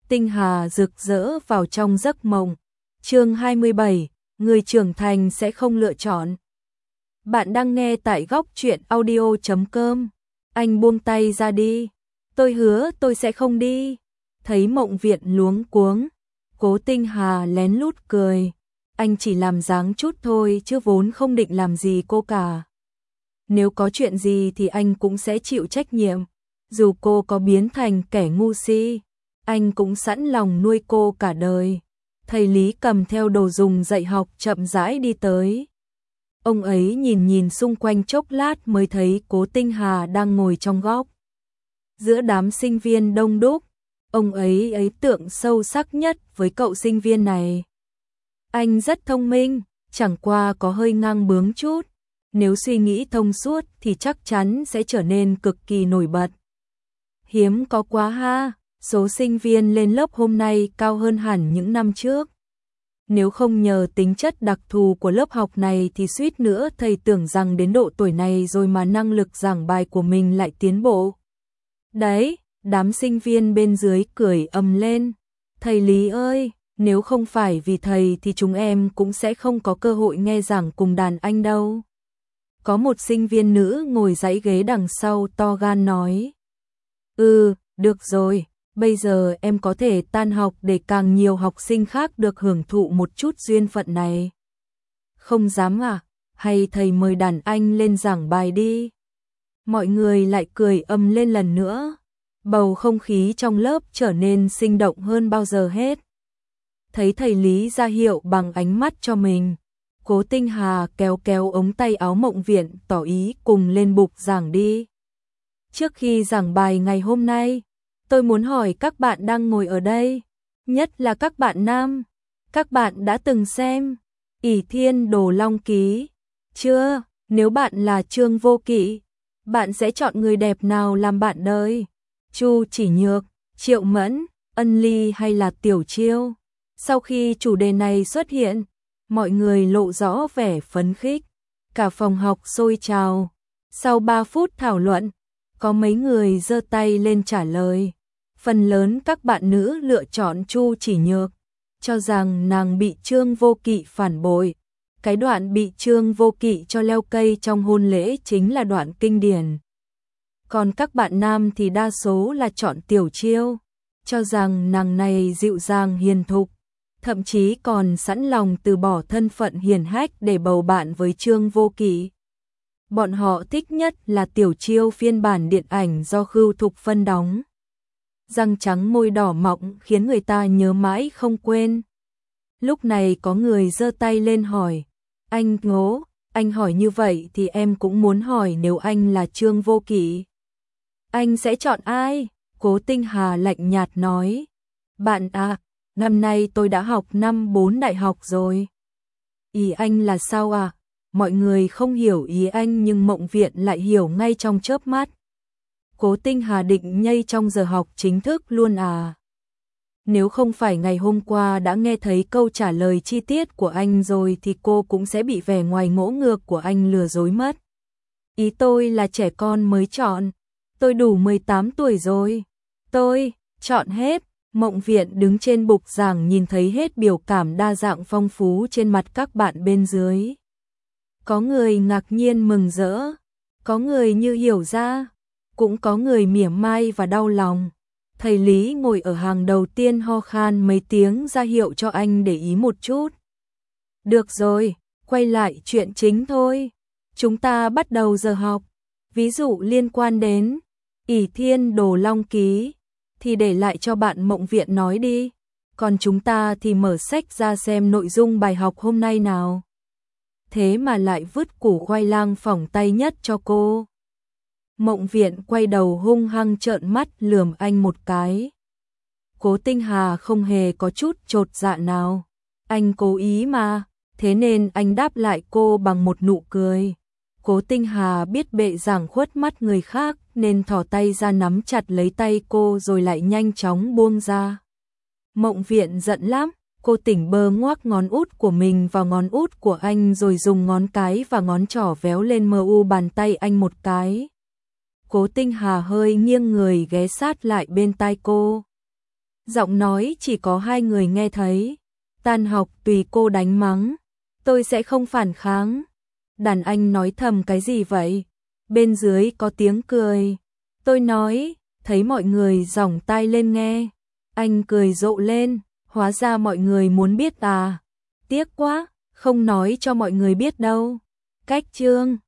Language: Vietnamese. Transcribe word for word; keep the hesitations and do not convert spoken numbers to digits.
Tinh Hà rực rỡ vào trong giấc mộng. Chương hai mươi bảy, người trưởng thành sẽ không lựa chọn. Bạn đang nghe tại góc truyện audio chấm com. Anh buông tay ra đi. Tôi hứa tôi sẽ không đi. Thấy Mộng Viện luống cuống, Cố Tinh Hà lén lút cười. Anh chỉ làm dáng chút thôi chứ vốn không định làm gì cô cả. Nếu có chuyện gì thì anh cũng sẽ chịu trách nhiệm. Dù cô có biến thành kẻ ngu si, anh cũng sẵn lòng nuôi cô cả đời. Thầy Lý cầm theo đồ dùng dạy học chậm rãi đi tới. Ông ấy nhìn nhìn xung quanh chốc lát mới thấy Cố Tinh Hà đang ngồi trong góc. Giữa đám sinh viên đông đúc, ông ấy ấn tượng sâu sắc nhất với cậu sinh viên này. Anh rất thông minh, chẳng qua có hơi ngang bướng chút. Nếu suy nghĩ thông suốt thì chắc chắn sẽ trở nên cực kỳ nổi bật. Hiếm có quá ha, số sinh viên lên lớp hôm nay cao hơn hẳn những năm trước. Nếu không nhờ tính chất đặc thù của lớp học này thì suýt nữa thầy tưởng rằng đến độ tuổi này rồi mà năng lực giảng bài của mình lại tiến bộ. Đấy, đám sinh viên bên dưới cười ầm lên. Thầy Lý ơi, nếu không phải vì thầy thì chúng em cũng sẽ không có cơ hội nghe giảng cùng đàn anh đâu. Có một sinh viên nữ ngồi dãy ghế đằng sau to gan nói. Ừ, được rồi, bây giờ em có thể tan học để càng nhiều học sinh khác được hưởng thụ một chút duyên phận này. Không dám à, hay thầy mời đàn anh lên giảng bài đi. Mọi người lại cười ầm lên lần nữa. Bầu không khí trong lớp trở nên sinh động hơn bao giờ hết. Thấy thầy Lý ra hiệu bằng ánh mắt cho mình, Cố Tinh Hà kéo kéo ống tay áo Mộng Viện tỏ ý cùng lên bục giảng đi. Trước khi giảng bài ngày hôm nay, tôi muốn hỏi các bạn đang ngồi ở đây, nhất là các bạn nam, các bạn đã từng xem Ỷ Thiên Đồ Long Ký chưa? Nếu bạn là Trương Vô Kỵ, bạn sẽ chọn người đẹp nào làm bạn đời? Chu Chỉ Nhược, Triệu Mẫn, Ân Ly hay là Tiểu Chiêu? Sau khi chủ đề này xuất hiện, mọi người lộ rõ vẻ phấn khích, cả phòng học sôi trào. Sau ba phút thảo luận, có mấy người giơ tay lên trả lời. Phần lớn các bạn nữ lựa chọn Chu Chỉ Nhược, cho rằng nàng bị Trương Vô Kỵ phản bội. Cái đoạn bị Trương Vô Kỵ cho leo cây trong hôn lễ chính là đoạn kinh điển. Còn các bạn nam thì đa số là chọn Tiểu Chiêu, cho rằng nàng này dịu dàng hiền thục, thậm chí còn sẵn lòng từ bỏ thân phận hiền hách để bầu bạn với Trương Vô Kỵ. Bọn họ thích nhất là Tiểu Chiêu phiên bản điện ảnh do Khưu Thục Phân đóng. Răng trắng môi đỏ mọng khiến người ta nhớ mãi không quên. Lúc này có người giơ tay lên hỏi. Anh Ngố, anh hỏi như vậy thì em cũng muốn hỏi, nếu anh là Trương Vô Kỵ, anh sẽ chọn ai? Cố Tinh Hà lạnh nhạt nói. Bạn à, năm nay tôi đã học năm bốn đại học rồi. Ý anh là sao à? Mọi người không hiểu ý anh nhưng Mộng Viện lại hiểu ngay trong chớp mắt. Cố Tinh Hà định nhây trong giờ học chính thức luôn à? Nếu không phải ngày hôm qua đã nghe thấy câu trả lời chi tiết của anh rồi thì cô cũng sẽ bị vẻ ngoài ngỗ ngược của anh lừa dối mất. Ý tôi là trẻ con mới chọn. Tôi đủ mười tám tuổi rồi. Tôi chọn hết. Mộng Viện đứng trên bục giảng nhìn thấy hết biểu cảm đa dạng phong phú trên mặt các bạn bên dưới. Có người ngạc nhiên mừng rỡ, có người như hiểu ra, cũng có người mỉa mai và đau lòng. Thầy Lý ngồi ở hàng đầu tiên ho khan mấy tiếng ra hiệu cho anh để ý một chút. Được rồi, quay lại chuyện chính thôi. Chúng ta bắt đầu giờ học. Ví dụ liên quan đến Ỷ Thiên Đồ Long Ký thì để lại cho bạn Mộng Viện nói đi. Còn chúng ta thì mở sách ra xem nội dung bài học hôm nay nào. Thế mà lại vứt củ khoai lang phỏng tay nhất cho cô. Mộng Viện quay đầu hung hăng trợn mắt lườm anh một cái. Cố Tinh Hà không hề có chút chột dạ nào. Anh cố ý mà, thế nên anh đáp lại cô bằng một nụ cười. Cố Tinh Hà biết bệ giảng khuất mắt người khác nên thò tay ra nắm chặt lấy tay cô rồi lại nhanh chóng buông ra. Mộng Viện giận lắm, cô tỉnh bơ ngoác ngón út của mình vào ngón út của anh rồi dùng ngón cái và ngón trỏ véo lên mờ u bàn tay anh một cái. Cố Tinh Hà hơi nghiêng người ghé sát lại bên tai cô. Giọng nói chỉ có hai người nghe thấy. Tan học tùy cô đánh mắng, tôi sẽ không phản kháng. Đàn anh nói thầm cái gì vậy? Bên dưới có tiếng cười. Tôi nói, thấy mọi người giỏng tai lên nghe. Anh cười rộ lên, hóa ra mọi người muốn biết à. Tiếc quá, không nói cho mọi người biết đâu. Cách chương